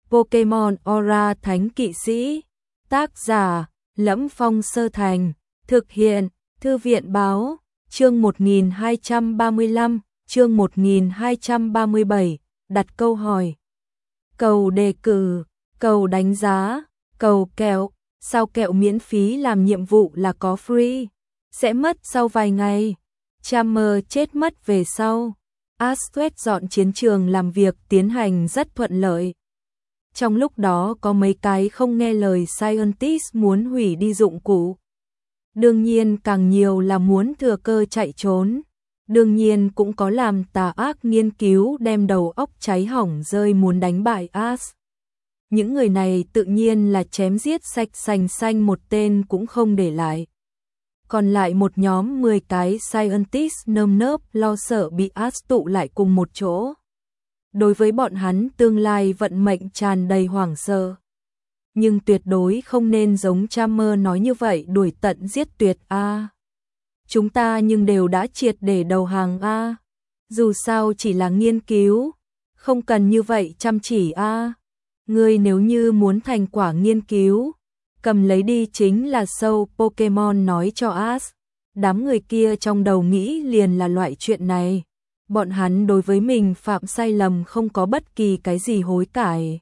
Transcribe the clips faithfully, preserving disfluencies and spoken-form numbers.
Pokemon Aura Thánh Kỵ Sĩ. Tác giả: Lẫm Phong Sơ Thành. Thực hiện: Thư viện Báo. Chương một nghìn hai trăm ba mươi lăm, chương một nghìn hai trăm ba mươi bảy, đặt câu hỏi. Cầu đề cử, cầu đánh giá, cầu kẹo, sao kẹo miễn phí làm nhiệm vụ là có free, sẽ mất sau vài ngày. Charmer chết mất về sau. Astrid dọn chiến trường làm việc tiến hành rất thuận lợi. Trong lúc đó có mấy cái không nghe lời scientist muốn hủy đi dụng cụ. Đương nhiên càng nhiều là muốn thừa cơ chạy trốn. Đương nhiên cũng có làm tà ác nghiên cứu đem đầu óc cháy hỏng rơi muốn đánh bại Ash. Những người này tự nhiên là chém giết sạch sành xanh, một tên cũng không để lại. Còn lại một nhóm mười cái scientist nơm nớp lo sợ bị Ash tụ lại cùng một chỗ. Đối với bọn hắn tương lai vận mệnh tràn đầy hoảng sợ. Nhưng tuyệt đối không nên giống Charmer nói như vậy, đuổi tận giết tuyệt a. À. Chúng ta nhưng đều đã triệt để đầu hàng a. À. Dù sao chỉ là nghiên cứu, không cần như vậy chăm chỉ a. À. Ngươi nếu như muốn thành quả nghiên cứu, cầm lấy đi chính là sâu, Pokemon nói cho Ash. Đám người kia trong đầu nghĩ liền là loại chuyện này. Bọn hắn đối với mình phạm sai lầm không có bất kỳ cái gì hối cải.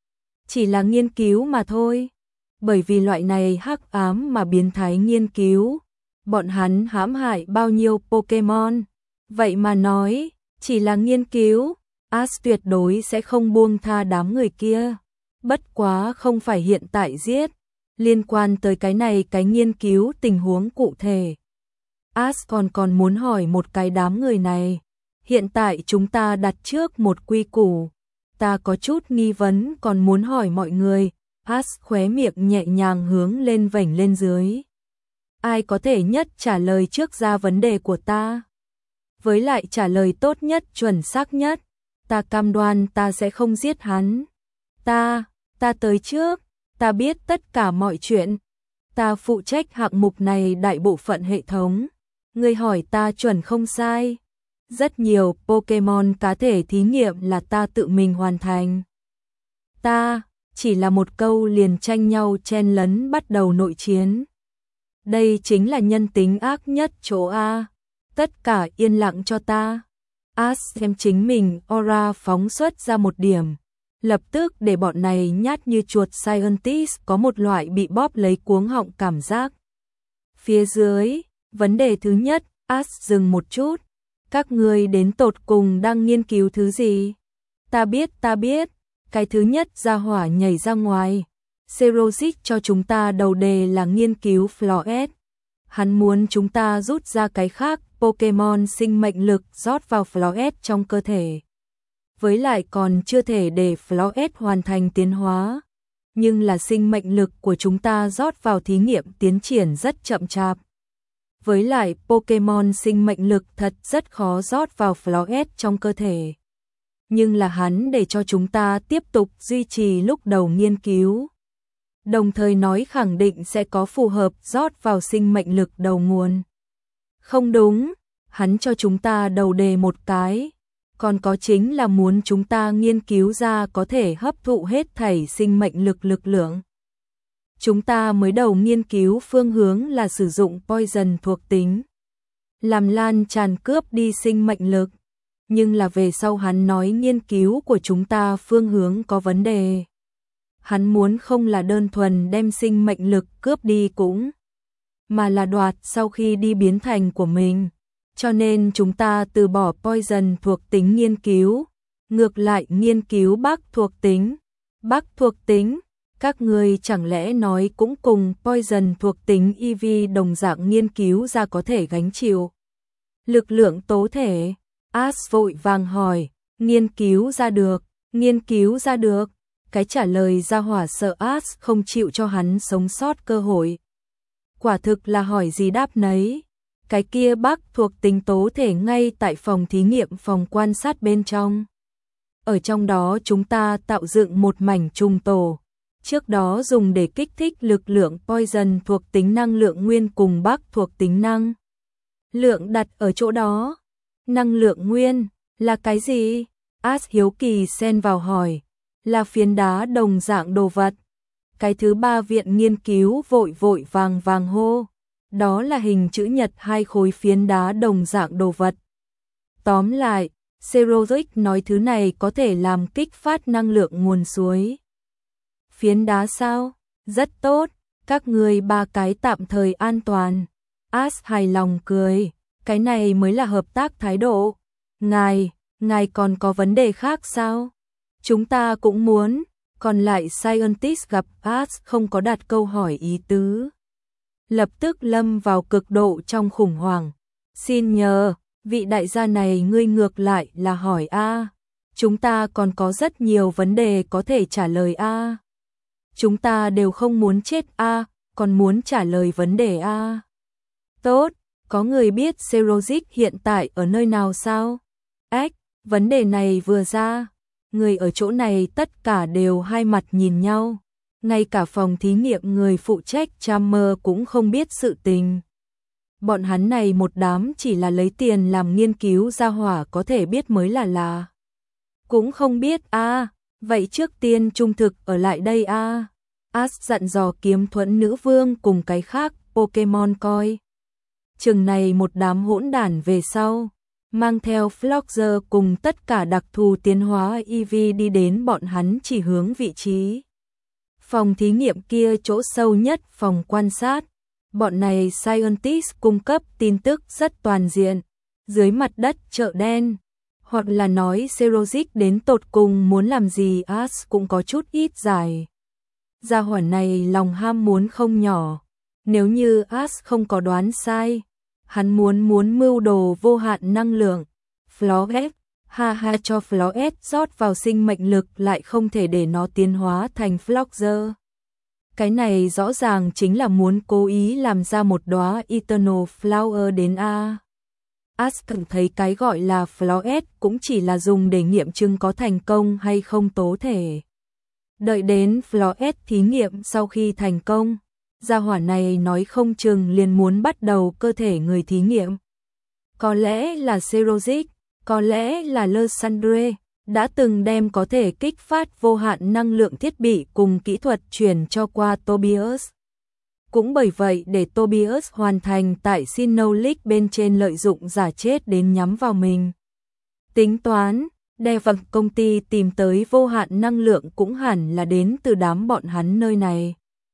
Chỉ là nghiên cứu mà thôi. Bởi vì loại này hắc ám mà biến thái nghiên cứu, bọn hắn hãm hại bao nhiêu Pokemon. Vậy mà nói, chỉ là nghiên cứu, Ash tuyệt đối sẽ không buông tha đám người kia. Bất quá không phải hiện tại giết, liên quan tới cái này cái nghiên cứu tình huống cụ thể. Ash còn còn muốn hỏi một cái đám người này. Hiện tại chúng ta đặt trước một quy củ. Ta có chút nghi vấn còn muốn hỏi mọi người. Ash khóe miệng nhẹ nhàng hướng lên vểnh lên dưới. Ai có thể nhất trả lời trước ra vấn đề của ta? Với lại trả lời tốt nhất, chuẩn xác nhất. Ta cam đoan ta sẽ không giết hắn. Ta, ta tới trước. Ta biết tất cả mọi chuyện. Ta phụ trách hạng mục này đại bộ phận hệ thống. Ngươi hỏi ta chuẩn không sai. Rất nhiều Pokemon cá thể thí nghiệm là ta tự mình hoàn thành. Ta, chỉ là một câu liền tranh nhau chen lấn bắt đầu nội chiến. Đây chính là nhân tính ác nhất chỗ A. Tất cả yên lặng cho ta. Ash xem chính mình aura phóng xuất ra một điểm. Lập tức để bọn này nhát như chuột scientist có một loại bị bóp lấy cuống họng cảm giác. Phía dưới, vấn đề thứ nhất, Ash dừng một chút. Các ngươi đến tột cùng đang nghiên cứu thứ gì? Ta biết, ta biết. Cái thứ nhất ra hỏa nhảy ra ngoài. Xerosic cho chúng ta đầu đề là nghiên cứu Floret. Hắn muốn chúng ta rút ra cái khác, Pokemon sinh mệnh lực rót vào Floret trong cơ thể. Với lại còn chưa thể để Floret hoàn thành tiến hóa. Nhưng là sinh mệnh lực của chúng ta rót vào thí nghiệm tiến triển rất chậm chạp. Với lại Pokemon sinh mệnh lực thật rất khó rót vào Floret trong cơ thể. Nhưng là hắn để cho chúng ta tiếp tục duy trì lúc đầu nghiên cứu. Đồng thời nói khẳng định sẽ có phù hợp rót vào sinh mệnh lực đầu nguồn. Không đúng, hắn cho chúng ta đầu đề một cái. Còn có chính là muốn chúng ta nghiên cứu ra có thể hấp thụ hết thảy sinh mệnh lực lực lượng. Chúng ta mới đầu nghiên cứu phương hướng là sử dụng poison thuộc tính. Làm lan tràn cướp đi sinh mệnh lực. Nhưng là về sau hắn nói nghiên cứu của chúng ta phương hướng có vấn đề. Hắn muốn không là đơn thuần đem sinh mệnh lực cướp đi cũng, mà là đoạt sau khi đi biến thành của mình. Cho nên chúng ta từ bỏ poison thuộc tính nghiên cứu. Ngược lại nghiên cứu Bắc thuộc tính. Bắc thuộc tính. Các ngươi chẳng lẽ nói cũng cùng poison thuộc tính e vê đồng dạng nghiên cứu ra có thể gánh chịu lực lượng tố thể? Ash vội vàng hỏi. Nghiên cứu ra được, nghiên cứu ra được. Cái trả lời ra hỏa sợ Ash không chịu cho hắn sống sót cơ hội. Quả thực là hỏi gì đáp nấy. Cái kia Bắc thuộc tính tố thể ngay tại phòng thí nghiệm, phòng quan sát bên trong. Ở trong đó chúng ta tạo dựng một mảnh trùng tổ. Trước đó dùng để kích thích lực lượng poison thuộc tính năng lượng nguyên cùng Bắc thuộc tính năng lượng đặt ở chỗ đó. Năng lượng nguyên là cái gì? Ash hiếu kỳ xen vào hỏi. là phiến đá đồng dạng đồ vật. Cái thứ ba viện nghiên cứu vội vội vàng vàng hô, đó là hình chữ nhật hai khối phiến đá đồng dạng đồ vật. Tóm lại, Serozic nói thứ này có thể làm kích phát năng lượng nguồn suối. Phiến đá sao? Rất tốt, các người ba cái tạm thời an toàn. As hài lòng cười, cái này mới là hợp tác thái độ. Ngài, ngài còn có vấn đề khác sao? Chúng ta cũng muốn. Còn lại scientist gặp As không có đặt câu hỏi ý tứ. Lập tức lâm vào cực độ trong khủng hoảng. Xin nhờ, vị đại gia này ngươi ngược lại là hỏi A. Chúng ta còn có rất nhiều vấn đề có thể trả lời A. Chúng ta đều không muốn chết A, còn muốn trả lời vấn đề A. Tốt, có người biết Serozic hiện tại ở nơi nào sao? Ếch, vấn đề này vừa ra, người ở chỗ này tất cả đều hai mặt nhìn nhau. Ngay cả phòng thí nghiệm người phụ trách Chalmers cũng không biết sự tình. Bọn hắn này một đám chỉ là lấy tiền làm nghiên cứu ra hỏa có thể biết mới là là. Cũng không biết a à, vậy trước tiên trung thực ở lại đây a à. As dặn dò kiếm thuẫn nữ vương cùng cái khác Pokemon coi. Chừng này một đám hỗn đản về sau, mang theo Floxer cùng tất cả đặc thù tiến hóa e vê đi đến bọn hắn chỉ hướng vị trí. Phòng thí nghiệm kia chỗ sâu nhất phòng quan sát. Bọn này scientist cung cấp tin tức rất toàn diện. Dưới mặt đất chợ đen. Hoặc là nói Serozic đến tột cùng muốn làm gì As cũng có chút ít giải. Gia hỏa này lòng ham muốn không nhỏ. Nếu như As không có đoán sai, hắn muốn muốn mưu đồ vô hạn năng lượng. Floret, ha ha cho Floret rót vào sinh mệnh lực lại không thể để nó tiến hóa thành Floxer. Cái này rõ ràng chính là muốn cố ý làm ra một đóa Eternal Flower đến A. As cảm thấy cái gọi là Floret cũng chỉ là dùng để nghiệm chứng có thành công hay không tố thể. Đợi đến Floret thí nghiệm sau khi thành công, gia hỏa này nói không chừng liền muốn bắt đầu cơ thể người thí nghiệm. Có lẽ là Serozic, có lẽ là Lysandre đã từng đem có thể kích phát vô hạn năng lượng thiết bị cùng kỹ thuật truyền cho qua Tobias. Cũng bởi vậy để Tobias hoàn thành tại Sinnoh bên trên lợi dụng giả chết đến nhắm vào mình. Tính toán, Devon công ty tìm tới vô hạn năng lượng cũng hẳn là đến từ đám bọn hắn nơi này.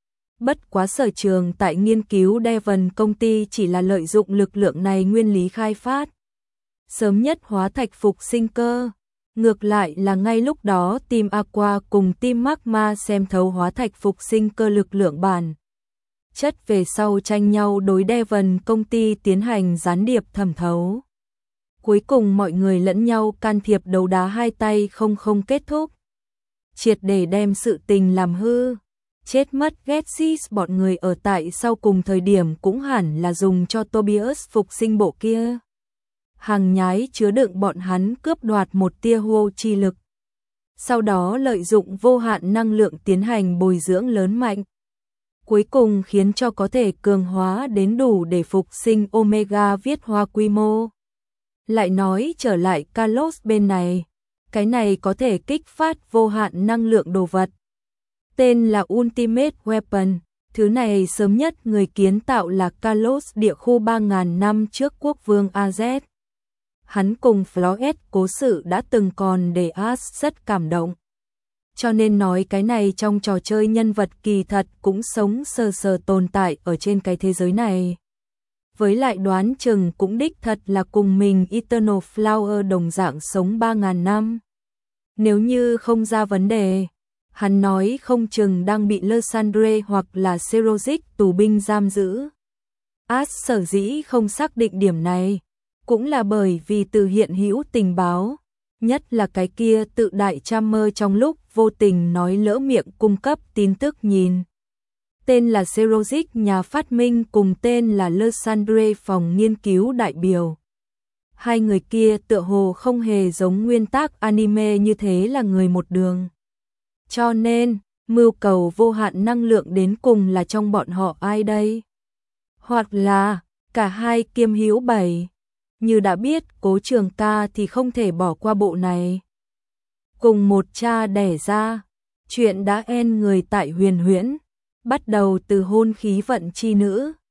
Bất quá sở trường tại nghiên cứu Devon công ty chỉ là lợi dụng lực lượng này nguyên lý khai phát. Sớm nhất hóa thạch phục sinh cơ. Ngược lại là ngay lúc đó team Aqua cùng team Magma xem thấu hóa thạch phục sinh cơ lực lượng bản chất về sau tranh nhau đối Devon công ty tiến hành gián điệp thẩm thấu. Cuối cùng mọi người lẫn nhau can thiệp đấu đá hai tay không không kết thúc. Triệt để đem sự tình làm hư. Chết mất Getsis bọn người ở tại sau cùng thời điểm cũng hẳn là dùng cho Tobias phục sinh bộ kia. Hàng nhái chứa đựng bọn hắn cướp đoạt một tia hô chi lực. Sau đó lợi dụng vô hạn năng lượng tiến hành bồi dưỡng lớn mạnh. Cuối cùng khiến cho có thể cường hóa đến đủ để phục sinh Omega viết hoa quy mô. Lại nói trở lại Kalos bên này. Cái này có thể kích phát vô hạn năng lượng đồ vật. Tên là Ultimate Weapon. Thứ này sớm nhất người kiến tạo là Kalos địa khu ba nghìn năm trước quốc vương a zét. Hắn cùng Floret cố sự đã từng còn để As rất cảm động. Cho nên nói cái này trong trò chơi nhân vật kỳ thật cũng sống sờ sờ tồn tại ở trên cái thế giới này. Với lại đoán chừng cũng đích thật là cùng mình Eternal Flower đồng dạng sống ba nghìn năm. Nếu như không ra vấn đề, hắn nói không chừng đang bị Lysandre hoặc là Serozic tù binh giam giữ. As sở dĩ không xác định điểm này, cũng là bởi vì từ hiện hữu tình báo, nhất là cái kia tự đại Chalmers trong lúc vô tình nói lỡ miệng cung cấp tin tức nhìn. Tên là Serozic nhà phát minh cùng tên là Lysandre phòng nghiên cứu đại biểu. Hai người kia tựa hồ không hề giống nguyên tác anime như thế là người một đường. Cho nên, mưu cầu vô hạn năng lượng đến cùng là trong bọn họ ai đây? Hoặc là, cả hai kiêm hữu bảy. Như đã biết Cố Trường Ca thì không thể bỏ qua bộ này. cùng một cha đẻ ra. Chuyện đã en người tại Huyền Huyễn, bắt đầu từ hôn khí vận chi nữ,